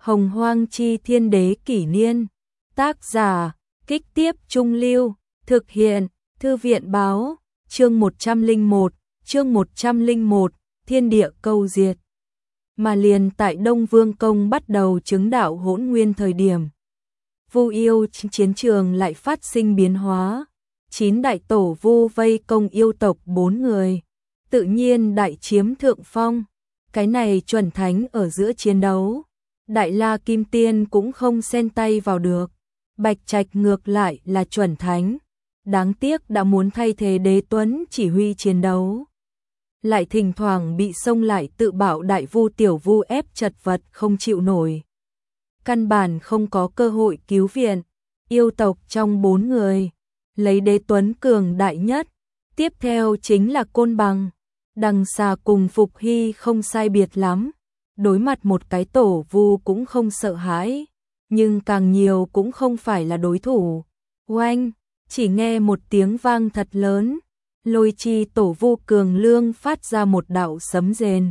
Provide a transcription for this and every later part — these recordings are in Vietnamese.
Hồng Hoang Chi Thiên Đế Kỷ Niên. Tác giả, Kích Tiếp Trung Lưu. Thực hiện, Thư viện Báo. Chương 101, Thiên Địa Câu Diệt. Mà liền tại Đông Vương Công bắt đầu chứng đạo hỗn nguyên thời điểm, Vu yêu chiến trường lại phát sinh biến hóa. 9 đại tổ vu vây công yêu tộc 4 người, tự nhiên đại chiếm thượng phong. Cái này chuẩn thánh ở giữa chiến đấu, Đại La Kim Tiên cũng không xen tay vào được. Bạch Trạch ngược lại là chuẩn thánh, đáng tiếc đã muốn thay thế Đế Tuấn chỉ huy chiến đấu, lại thỉnh thoảng bị xông lại tự bảo đại vu tiểu vu ép chật vật không chịu nổi. Căn bản không có cơ hội cứu viện. Yêu tộc trong 4 người, lấy Đế Tuấn cường đại nhất, tiếp theo chính là Côn Bằng. Đằng Xà cùng Phục Hy không sai biệt lắm, đối mặt một cái tổ vu cũng không sợ hãi, nhưng càng nhiều cũng không phải là đối thủ. Oanh, chỉ nghe một tiếng vang thật lớn, Lôi Chi tổ vu Cường Lương phát ra một đạo sấm rền,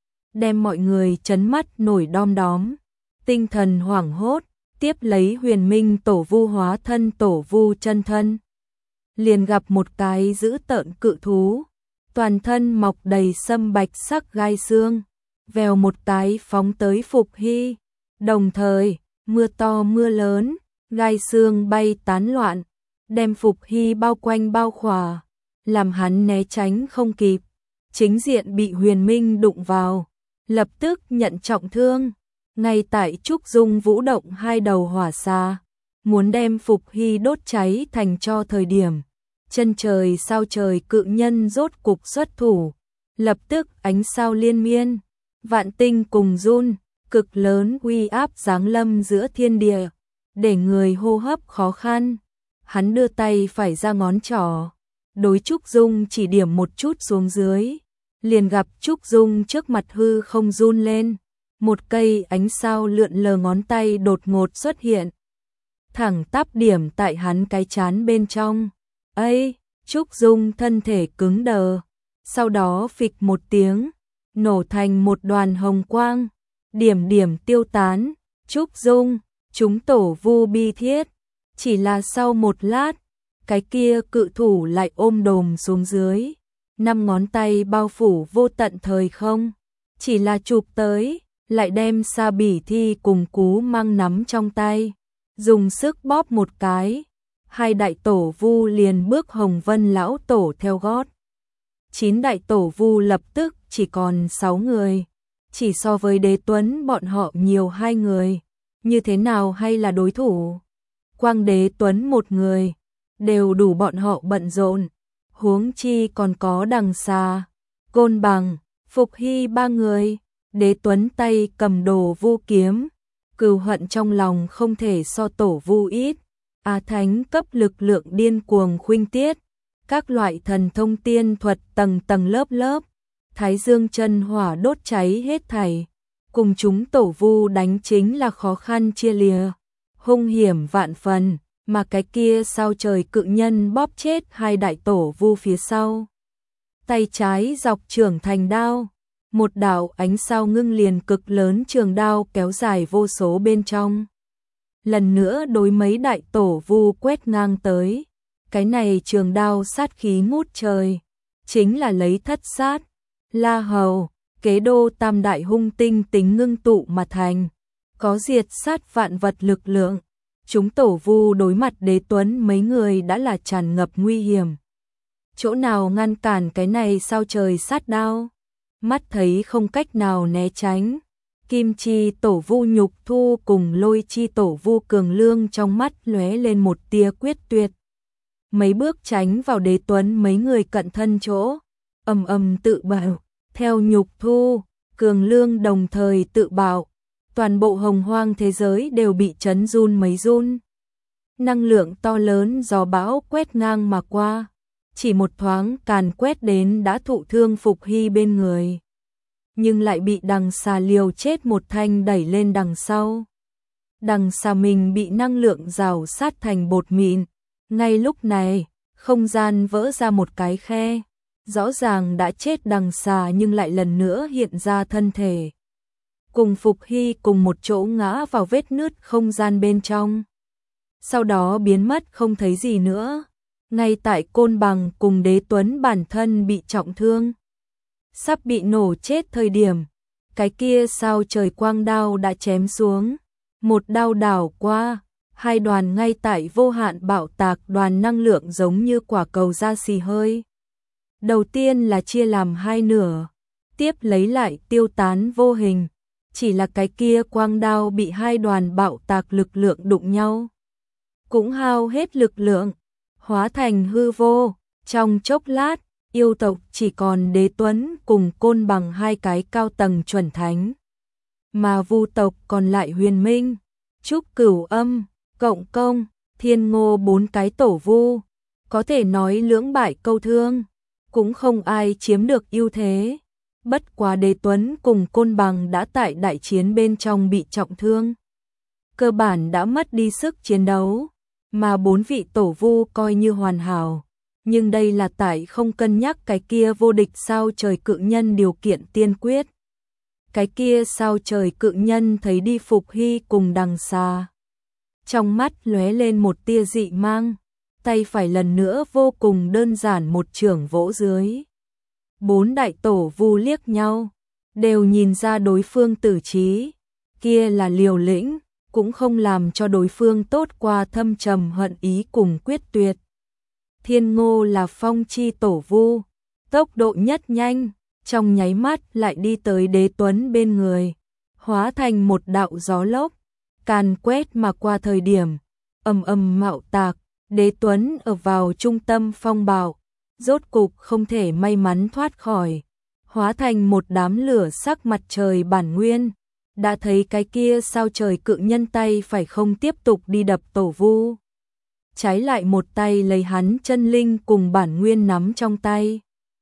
đem mọi người chấn mắt nổi đom đóm, tinh thần hoảng hốt. Tiếp lấy Huyền Minh tổ vu hóa thân tổ vu chân thân, liền gặp một cái dữ tợn cự thú, toàn thân mọc đầy sâm bạch sắc gai xương, vèo một cái phóng tới Phục Hy. Đồng thời, mưa to mưa lớn, gai xương bay tán loạn, đem Phục Hy bao quanh bao khỏa, làm hắn né tránh không kịp, chính diện bị Huyền Minh đụng vào, lập tức nhận trọng thương. Ngay tại Trúc Dung vũ động 2 đầu hỏa xa, muốn đem Phục Hy đốt cháy thành tro thời điểm, chân trời sao trời cự nhân rốt cục xuất thủ, lập tức ánh sao liên miên, vạn tinh cùng run, cực lớn uy áp giáng lâm giữa thiên địa, để người hô hấp khó khăn. Hắn đưa tay phải ra ngón trỏ, đối Trúc Dung chỉ điểm một chút xuống dưới, liền gặp Trúc Dung trước mặt hư không run lên. Một cây ánh sao lượn lờ ngón tay đột ngột xuất hiện, thẳng tắp điểm tại hắn cái chán bên trong. Ây, Trúc Dung thân thể cứng đờ, sau đó phịch một tiếng, nổ thành một đoàn hồng quang, điểm điểm tiêu tán. Trúc Dung, chúng tổ vu bi thiết, chỉ là sau một lát, cái kia cự thủ lại ôm đồm xuống dưới, 5 ngón tay bao phủ vô tận thời không, chỉ là chụp tới, lại đem Sa Bỉ Thi cùng Cú Mang nắm trong tay, dùng sức bóp một cái, 2 đại tổ vu liền bước Hồng Vân lão tổ theo gót. 9 đại tổ vu lập tức chỉ còn 6 người, chỉ so với Đế Tuấn bọn họ nhiều 2 người, như thế nào hay là đối thủ. Quang Đế Tuấn một người, đều đủ bọn họ bận rộn, huống chi còn có Đằng Xà, Côn Bằng, Phục Hy 3 người. Đế Tuấn tay cầm đồ vu kiếm, cừu hận trong lòng không thể so tổ vu ít. Á Thánh cấp lực lượng điên cuồng khuynh tiết, các loại thần thông tiên thuật tầng tầng lớp lớp, Thái Dương chân hỏa đốt cháy hết thảy, cùng chúng tổ vu đánh chính là khó khăn chia lìa, hung hiểm vạn phần, mà cái kia sao trời cự nhân bóp chết 2 đại tổ vu phía sau. Tay trái dọc trưởng thành đao, một đạo ánh sao ngưng liền cực lớn trường đao kéo dài vô số bên trong. Lần nữa đối mấy đại tổ vu quét ngang tới, cái này trường đao sát khí ngút trời, chính là lấy Thất Sát, La Hầu, Kế Đô tam đại hung tinh tính ngưng tụ mà thành, có diệt sát vạn vật lực lượng. Chúng tổ vu đối mặt Đế Tuấn mấy người đã là tràn ngập nguy hiểm. Chỗ nào ngăn cản cái này sao trời sát đao? Mắt thấy không cách nào né tránh, Kim Chi tổ vu Nhục Thu cùng Lôi Chi tổ vu Cường Lương trong mắt lóe lên một tia quyết tuyệt. Mấy bước tránh vào Đế Tuấn mấy người cận thân chỗ, ầm ầm tự bạo, theo Nhục Thu, Cường Lương đồng thời tự bạo, toàn bộ hồng hoang thế giới đều bị chấn run mấy run. Năng lượng to lớn gió bão quét ngang mà qua, chỉ một thoáng càn quét đến đã thụ thương Phục Hy bên người, nhưng lại bị Đằng Xà liều chết một thanh đẩy lên đằng sau. Đằng Xà mình bị năng lượng rào sát thành bột mịn. Ngay lúc này, không gian vỡ ra một cái khe, rõ ràng đã chết Đằng Xà nhưng lại lần nữa hiện ra thân thể. cùng Phục Hy cùng một chỗ ngã vào vết nứt không gian bên trong. Sau đó biến mất không thấy gì nữa. Ngay tại Côn Bằng cùng Đế Tuấn bản thân bị trọng thương, sắp bị nổ chết thời điểm, cái kia sao trời quang đao đã chém xuống, một đao đảo qua, hai đoàn ngay tại vô hạn bạo tạc đoàn năng lượng giống như quả cầu ra xì hơi. Đầu tiên là chia làm hai nửa, tiếp lấy lại tiêu tán vô hình, chỉ là cái kia quang đao bị hai đoàn bạo tạc lực lượng đụng nhau, cũng hao hết lực lượng, hóa thành hư vô. Trong chốc lát, yêu tộc chỉ còn Đế Tuấn cùng Côn Bằng hai cái cao tầng chuẩn thánh, mà Vu tộc còn lại Huyền Minh, Trúc Cửu Âm, Cộng Công, Thiên Ngô bốn cái tổ vu, có thể nói lưỡng bại câu thương, cũng không ai chiếm được ưu thế. Bất quá Đế Tuấn cùng Côn Bằng đã tại đại chiến bên trong bị trọng thương, cơ bản đã mất đi sức chiến đấu, mà bốn vị tổ vu coi như hoàn hảo. Nhưng đây là tại không cân nhắc cái kia vô địch sao trời cự nhân điều kiện tiên quyết. Cái kia sao trời cự nhân thấy đi Phục Hy cùng Đằng Xà, trong mắt lóe lên một tia dị mang, tay phải lần nữa vô cùng đơn giản một chưởng vỗ dưới. Bốn đại tổ vu liếc nhau, đều nhìn ra đối phương tử trí, kia là liều lĩnh, cũng không làm cho đối phương tốt qua thâm trầm hận ý cùng quyết tuyệt. Thiên Ngô là phong chi tổ vu, tốc độ nhất nhanh, trong nháy mắt lại đi tới Đế Tuấn bên người, hóa thành một đạo gió lốc, càn quét mà qua thời điểm, ầm ầm mạo tạc, Đế Tuấn ở vào trung tâm phong bạo, rốt cục không thể may mắn thoát khỏi, hóa thành một đám lửa sắc mặt trời bản nguyên. Đã thấy cái kia sao trời cự nhân tay phải không tiếp tục đi đập tổ vu, trái lại một tay lấy hắn chân linh cùng bản nguyên nắm trong tay,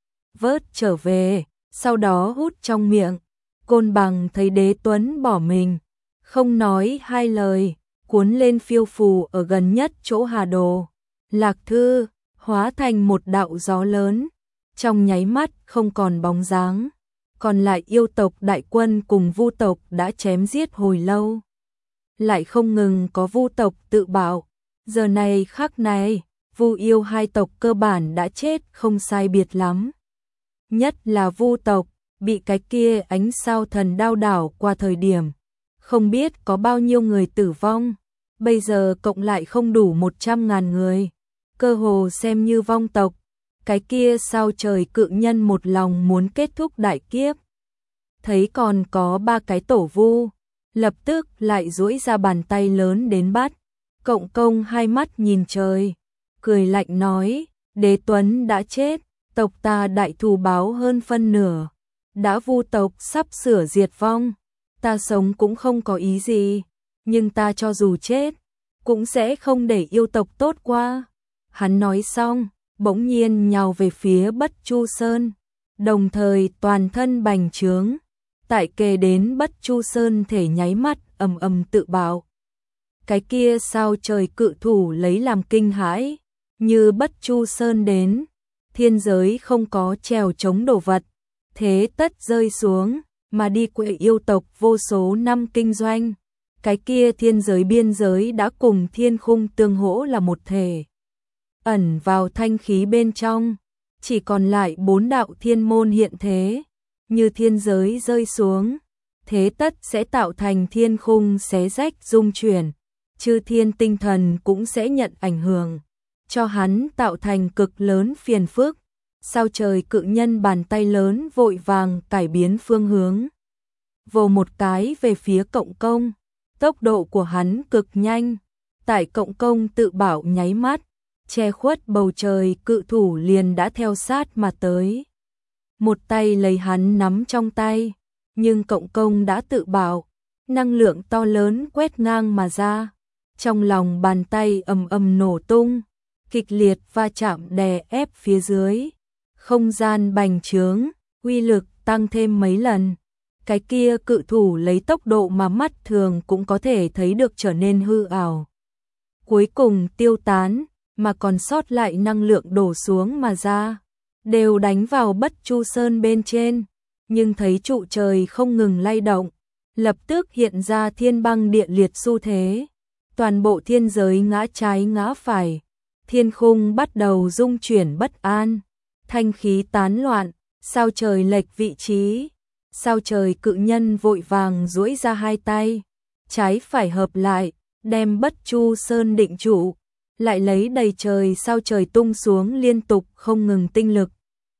vớt trở về, sau đó hút trong miệng. Côn Bằng thấy Đế Tuấn bỏ mình, không nói hai lời, cuốn lên phiêu phù ở gần nhất chỗ Hà Đồ, Lạc Thư, hóa thành một đạo gió lớn, trong nháy mắt không còn bóng dáng. Còn lại yêu tộc đại quân cùng Vu tộc đã chém giết hồi lâu, lại không ngừng có Vu tộc tự bạo. Giờ này khắc này, Vu yêu hai tộc cơ bản đã chết không sai biệt lắm. Nhất là Vu tộc, bị cái kia ánh sao thần đao đảo qua thời điểm, không biết có bao nhiêu người tử vong, bây giờ cộng lại không đủ 100.000 người, cơ hồ xem như vong tộc. Cái kia sao trời cự nhân một lòng muốn kết thúc đại kiếp, thấy còn có ba cái tổ vu, lập tức lại duỗi ra bàn tay lớn đến bắt. Cộng Công hai mắt nhìn trời, cười lạnh nói, Đế Tuấn đã chết, tộc ta đại thù báo hơn phân nửa, đã Vu tộc sắp sửa diệt vong, ta sống cũng không có ý gì, nhưng ta cho dù chết, cũng sẽ không để yêu tộc tốt qua. Hắn nói xong, bỗng nhiên nhào về phía Bất Chu Sơn, đồng thời toàn thân bành trướng, tại kề đến Bất Chu Sơn thể nháy mắt ầm ầm tự bạo. Cái kia sao trời cự thủ lấy làm kinh hãi, như Bất Chu Sơn đến, thiên giới không có trèo chống đồ vật, thế tất rơi xuống, mà đi quệ yêu tộc vô số năm kinh doanh. Cái kia thiên giới biên giới đã cùng thiên khung tương hỗ là một thể, ẩn vào thanh khí bên trong, chỉ còn lại 4 đạo thiên môn hiện thế, như thiên giới rơi xuống, thế tất sẽ tạo thành thiên khung xé rách rung chuyển, chư thiên tinh thần cũng sẽ nhận ảnh hưởng, cho hắn tạo thành cực lớn phiền phức. Sao trời cự nhân bàn tay lớn vội vàng cải biến phương hướng, vồ một cái về phía Cộng Công, tốc độ của hắn cực nhanh, tại Cộng Công tự bảo nháy mắt, che khuất bầu trời cự thủ liền đã theo sát mà tới. Một tay lấy hắn nắm trong tay, nhưng Cộng Công đã tự bảo, năng lượng to lớn quét ngang mà ra, trong lòng bàn tay ầm ầm nổ tung, kịch liệt va chạm đè ép phía dưới, không gian bành trướng, uy lực tăng thêm mấy lần. Cái kia cự thủ lấy tốc độ mà mắt thường cũng có thể thấy được trở nên hư ảo, cuối cùng tiêu tán, mà còn sót lại năng lượng đổ xuống mà ra, đều đánh vào Bất Chu Sơn bên trên, nhưng thấy trụ trời không ngừng lay động, lập tức hiện ra thiên băng địa liệt xu thế. Toàn bộ thiên giới ngã trái ngã phải, thiên khung bắt đầu rung chuyển bất an, thanh khí tán loạn, sao trời lệch vị trí. Sao trời cự nhân vội vàng duỗi ra hai tay, trái phải hợp lại, đem Bất Chu Sơn định trụ, lại lấy đầy trời sao trời tung xuống liên tục không ngừng tinh lực.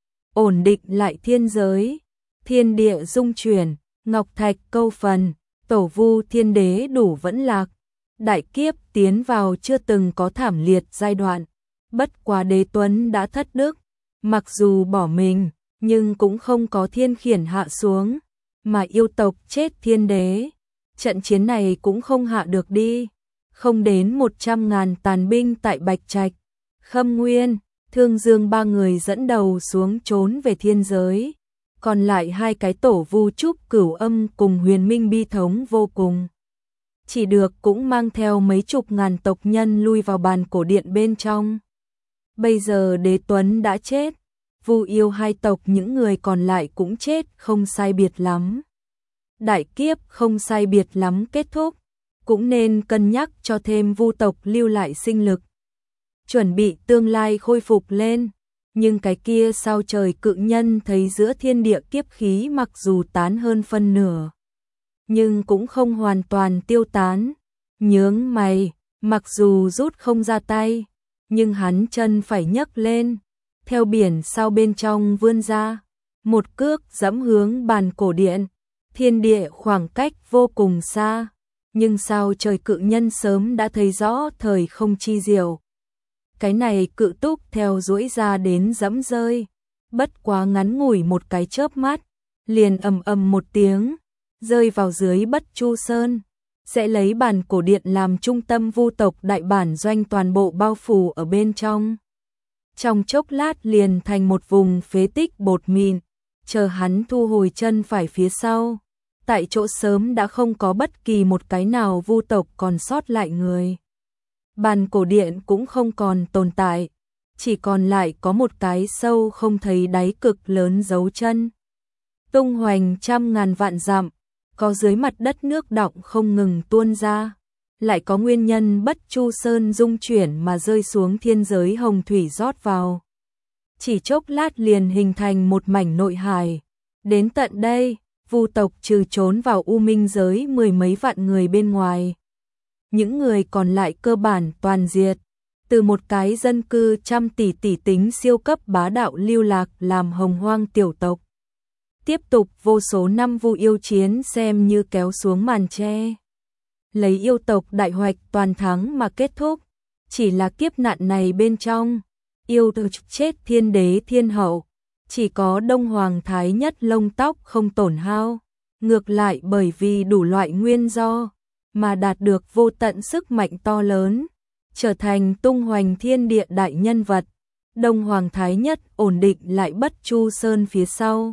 Ổn định lại thiên giới, thiên địa rung chuyển, ngọc thạch câu phần, tổ vu thiên đế đủ vẫn lạc. Đại kiếp tiến vào chưa từng có thảm liệt giai đoạn, bất quá Đế Tuấn đã thất đức, mặc dù bỏ mình, nhưng cũng không có thiên khiển hạ xuống, mà yêu tộc chết thiên đế. Trận chiến này cũng không hạ được đi, không đến 100.000 tàn binh tại Bạch Trạch, Khâm Nguyên, Thương Dương ba người dẫn đầu xuống trốn về thiên giới, còn lại hai cái tổ vu Trúc Cửu Âm cùng Huyền Minh bi thống vô cùng. Chỉ được cũng mang theo mấy chục ngàn tộc nhân lui vào bàn cổ điện bên trong. Bây giờ Đế Tuấn đã chết, Vu Yêu hai tộc những người còn lại cũng chết không sai biệt lắm. Đại kiếp không sai biệt lắm kết thúc, cũng nên cân nhắc cho thêm Vu tộc lưu lại sinh lực, chuẩn bị tương lai khôi phục lên. Nhưng cái kia sao trời cự nhân thấy giữa thiên địa kiếp khí mặc dù tán hơn phân nửa, nhưng cũng không hoàn toàn tiêu tán. Nhướng mày, mặc dù rút không ra tay, nhưng hắn chân phải nhấc lên, theo biển sao bên trong vươn ra, một cước giẫm hướng bàn cổ điện. Thiên địa khoảng cách vô cùng xa, nhưng sao trời cự nhân sớm đã thấy rõ thời không chi diệu. Cái này cự túc theo duỗi ra đến giẫm rơi, bất quá ngắn ngủi một cái chớp mắt, liền ầm ầm một tiếng, rơi vào dưới Bất Chu Sơn, sẽ lấy bàn cổ điện làm trung tâm Vu tộc đại bản doanh toàn bộ bao phủ ở bên trong. Trong chốc lát liền thành một vùng phế tích bột mịn, chờ hắn thu hồi chân phải phía sau. Tại chỗ sớm đã không có bất kỳ một cái nào Vu tộc còn sót lại người. Bàn cổ điện cũng không còn tồn tại, chỉ còn lại có một cái sâu không thấy đáy cực lớn dấu chân. Tung hoành trăm ngàn vạn dặm, có dưới mặt đất nước đọng không ngừng tuôn ra, lại có nguyên nhân Bất Chu Sơn rung chuyển mà rơi xuống thiên giới hồng thủy rót vào. Chỉ chốc lát liền hình thành một mảnh nội hải. Đến tận đây, Vu tộc trừ trốn vào U Minh giới 10 mấy vạn người bên ngoài. Những người còn lại cơ bản toàn diệt, từ một cái dân cư trăm tỷ tỷ tính siêu cấp bá đạo lưu lạc làm hồng hoang tiểu tộc. Tiếp tục vô số năm Vu yêu chiến xem như kéo xuống màn che. Lấy yêu tộc đại hoạch toàn thắng mà kết thúc, chỉ là kiếp nạn này bên trong, yêu tộc chết thiên đế thiên hậu. Chỉ có Đông Hoàng Thái Nhất lông tóc không tổn hao, ngược lại bởi vì đủ loại nguyên do, mà đạt được vô tận sức mạnh to lớn, trở thành tung hoành thiên địa đại nhân vật. Đông Hoàng Thái Nhất ổn định lại Bất Chu Sơn phía sau,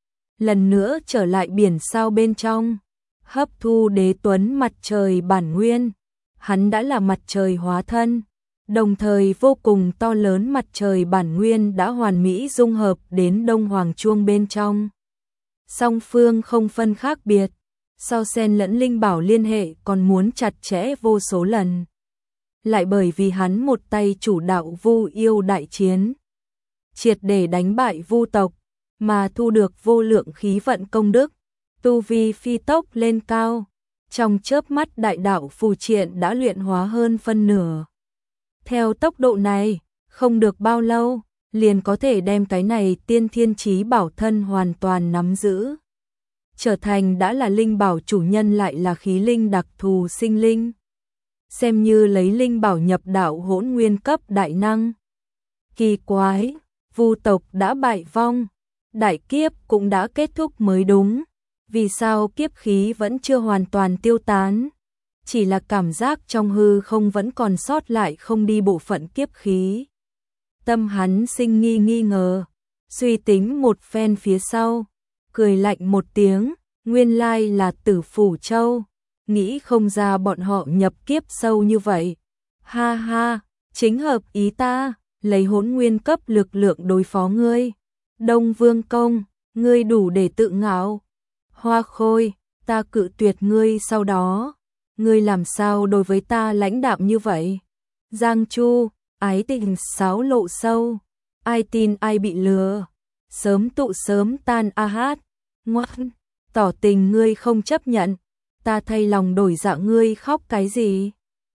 lần nữa trở lại biển sao bên trong, hấp thu Đế Tuấn mặt trời bản nguyên. Hắn đã là mặt trời hóa thân, đồng thời vô cùng to lớn mặt trời bản nguyên đã hoàn mỹ dung hợp đến Đông Hoàng Chuông bên trong. Song phương không phân khác biệt, so sen lẫn linh bảo liên hệ còn muốn chặt chẽ vô số lần. Lại bởi vì hắn một tay chủ đạo Vu yêu đại chiến, triệt để đánh bại Vu tộc, mà thu được vô lượng khí vận công đức, tu vi phi tốc lên cao. Trong chớp mắt đại đạo phù triện đã luyện hóa hơn phân nửa. Theo tốc độ này, không được bao lâu, liền có thể đem cái này tiên thiên chí bảo thân hoàn toàn nắm giữ. Trở thành đã là linh bảo chủ nhân lại là khí linh đặc thù sinh linh. Xem như lấy linh bảo nhập đạo hỗn nguyên cấp đại năng. Kỳ quái, Vu tộc đã bại vong, đại kiếp cũng đã kết thúc mới đúng. Vì sao kiếp khí vẫn chưa hoàn toàn tiêu tán? Chỉ là cảm giác trong hư không vẫn còn sót lại không đi bộ phận kiếp khí. Tâm hắn sinh nghi ngờ, suy tính một phen phía sau, cười lạnh một tiếng, nguyên lai là Tử Phủ Châu, nghĩ không ra bọn họ nhập kiếp sâu như vậy. Ha ha, chính hợp ý ta, lấy hỗn nguyên cấp lực lượng đối phó ngươi. Đông Vương Công, ngươi đủ để tự ngạo. Hoa Khôi, ta cự tuyệt ngươi sau đó, ngươi làm sao đối với ta lãnh đạm như vậy? Giang Chu, ái tình xáo lộ sâu, ai tin ai bị lừa, sớm tụ sớm tan a hát, ngoan, tỏ tình ngươi không chấp nhận, ta thay lòng đổi dạ ngươi khóc cái gì?